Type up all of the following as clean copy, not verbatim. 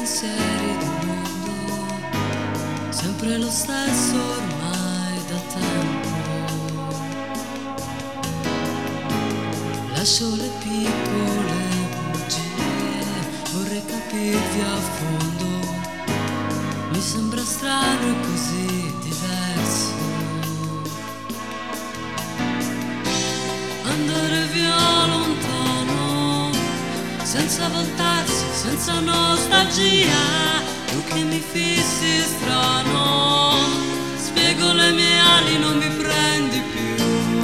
pensieri del mondo, sempre lo stesso ormai da tempo. Lascio le piccole bugie, vorrei capirti a fondo, mi sembra strano e così diverso andare via lontano, senza voltarsi, senza nostalgia. Tu che mi fissi strano, spiego le mie ali, non mi prendi più.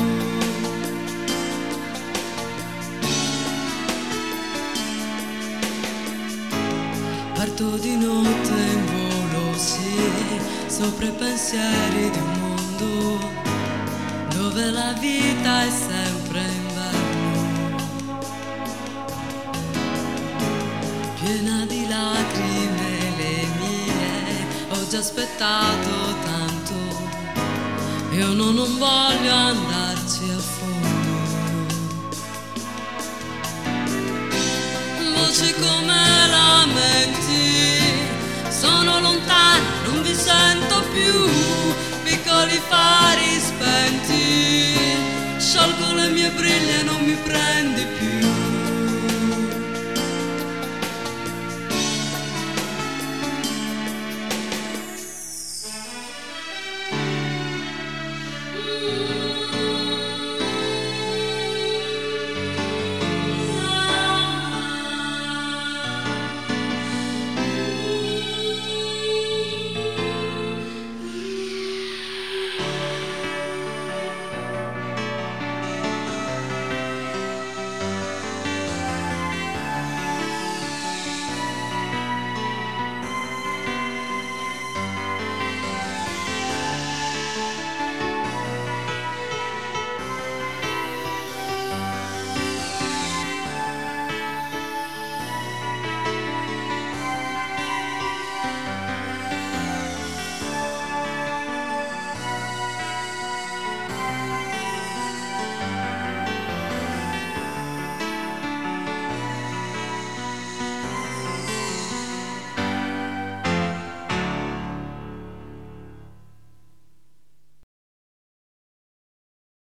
Parto di notte in volo, sì, sopra i pensieri di un mondo dove la vita è sempre inverno, piena di lacrime le mie. Ho già aspettato tanto, io non voglio andarci a fondo. Voci come